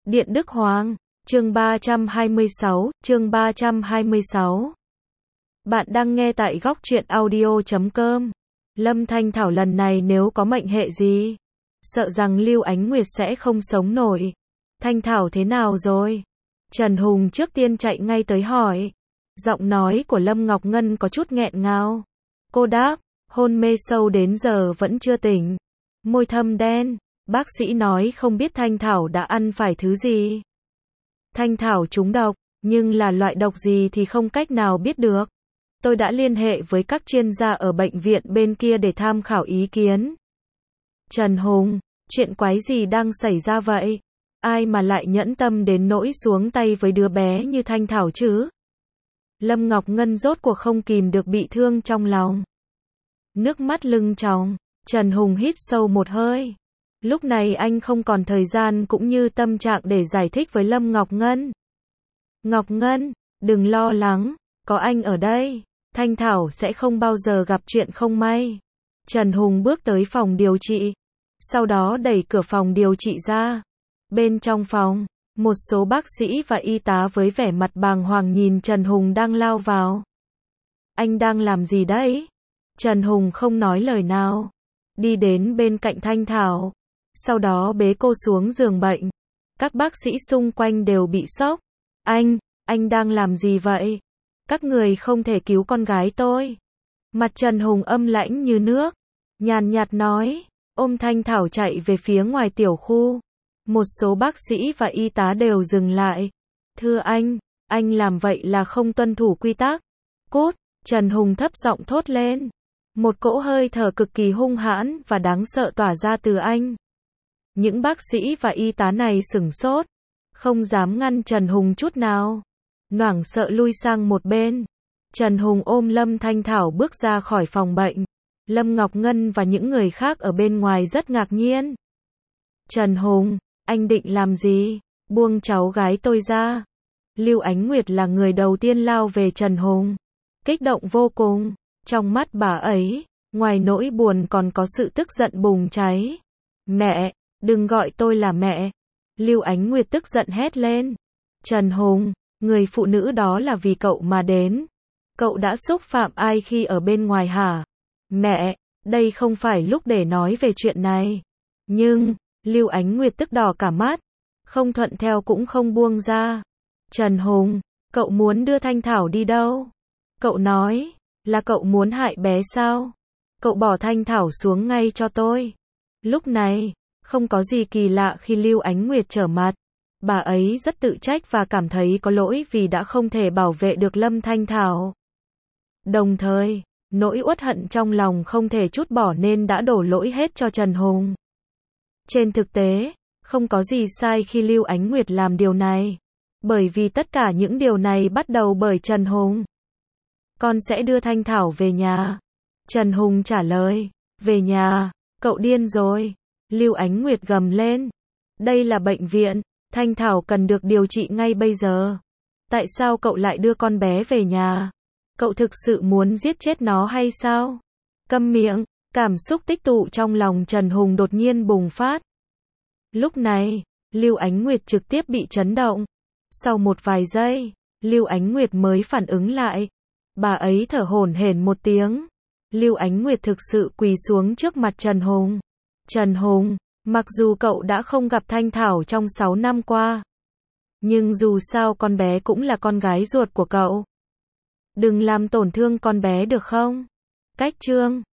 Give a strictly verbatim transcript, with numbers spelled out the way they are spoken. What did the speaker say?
Điện Đức Hoàng, chương ba trăm hai mươi sáu, chương ba trăm hai mươi sáu. Bạn đang nghe tại góc truyện audio chấm com. Lâm Thanh Thảo lần này nếu có mệnh hệ gì, sợ rằng Lưu Ánh Nguyệt sẽ không sống nổi. Thanh Thảo thế nào rồi? Trần Hùng trước tiên chạy ngay tới hỏi. Giọng nói của Lâm Ngọc Ngân có chút nghẹn ngào. Cô đáp, hôn mê sâu đến giờ vẫn chưa tỉnh. Môi thâm đen, bác sĩ nói không biết Thanh Thảo đã ăn phải thứ gì. Thanh Thảo trúng độc, nhưng là loại độc gì thì không cách nào biết được. Tôi đã liên hệ với các chuyên gia ở bệnh viện bên kia để tham khảo ý kiến. Trần Hùng, chuyện quái gì đang xảy ra vậy? Ai mà lại nhẫn tâm đến nỗi xuống tay với đứa bé như Thanh Thảo chứ? Lâm Ngọc Ngân rốt cuộc không kìm được bị thương trong lòng. Nước mắt lưng tròng, Trần Hùng hít sâu một hơi. Lúc này anh không còn thời gian cũng như tâm trạng để giải thích với Lâm Ngọc Ngân. Ngọc Ngân, đừng lo lắng, có anh ở đây, Thanh Thảo sẽ không bao giờ gặp chuyện không may. Trần Hùng bước tới phòng điều trị, sau đó đẩy cửa phòng điều trị ra. Bên trong phòng, một số bác sĩ và y tá với vẻ mặt bàng hoàng nhìn Trần Hùng đang lao vào. Anh đang làm gì đấy? Trần Hùng không nói lời nào, đi đến bên cạnh Thanh Thảo, sau đó bế cô xuống giường bệnh. Các bác sĩ xung quanh đều bị sốc. Anh, anh đang làm gì vậy? Các người không thể cứu con gái tôi. Mặt Trần Hùng âm lãnh như nước, nhàn nhạt nói, ôm Thanh Thảo chạy về phía ngoài tiểu khu. Một số bác sĩ và y tá đều dừng lại. Thưa anh, anh làm vậy là không tuân thủ quy tắc. Cút, Trần Hùng thấp giọng thốt lên. Một cỗ hơi thở cực kỳ hung hãn và đáng sợ tỏa ra từ anh. Những bác sĩ và y tá này sửng sốt, không dám ngăn Trần Hùng chút nào, hoảng sợ lui sang một bên. Trần Hùng ôm Lâm Thanh Thảo bước ra khỏi phòng bệnh. Lâm Ngọc Ngân và những người khác ở bên ngoài rất ngạc nhiên. Trần Hùng, anh định làm gì? Buông cháu gái tôi ra. Lưu Ánh Nguyệt là người đầu tiên lao về Trần Hùng, kích động vô cùng. Trong mắt bà ấy, ngoài nỗi buồn còn có sự tức giận bùng cháy. Mẹ, đừng gọi tôi là mẹ. Lưu Ánh Nguyệt tức giận hét lên. Trần Hùng, người phụ nữ đó là vì cậu mà đến. Cậu đã xúc phạm ai khi ở bên ngoài hả? Mẹ, đây không phải lúc để nói về chuyện này. Nhưng, Lưu Ánh Nguyệt tức đỏ cả mắt, không thuận theo cũng không buông ra. Trần Hùng, cậu muốn đưa Thanh Thảo đi đâu? Cậu nói, là cậu muốn hại bé sao? Cậu bỏ Thanh Thảo xuống ngay cho tôi. Lúc này, không có gì kỳ lạ khi Lưu Ánh Nguyệt trở mặt. Bà ấy rất tự trách và cảm thấy có lỗi vì đã không thể bảo vệ được Lâm Thanh Thảo. Đồng thời, nỗi uất hận trong lòng không thể trút bỏ nên đã đổ lỗi hết cho Trần Hùng. Trên thực tế, không có gì sai khi Lưu Ánh Nguyệt làm điều này. Bởi vì tất cả những điều này bắt đầu bởi Trần Hùng. Con sẽ đưa Thanh Thảo về nhà. Trần Hùng trả lời, về nhà, cậu điên rồi. Lưu Ánh Nguyệt gầm lên. Đây là bệnh viện, Thanh Thảo cần được điều trị ngay bây giờ. Tại sao cậu lại đưa con bé về nhà? Cậu thực sự muốn giết chết nó hay sao? Câm miệng, cảm xúc tích tụ trong lòng Trần Hùng đột nhiên bùng phát. Lúc này, Lưu Ánh Nguyệt trực tiếp bị chấn động. Sau một vài giây, Lưu Ánh Nguyệt mới phản ứng lại. Bà ấy thở hổn hển một tiếng. Lưu Ánh Nguyệt thực sự quỳ xuống trước mặt Trần Hùng. Trần Hùng, mặc dù cậu đã không gặp Thanh Thảo trong sáu năm qua, nhưng dù sao con bé cũng là con gái ruột của cậu. Đừng làm tổn thương con bé được không? Cách chương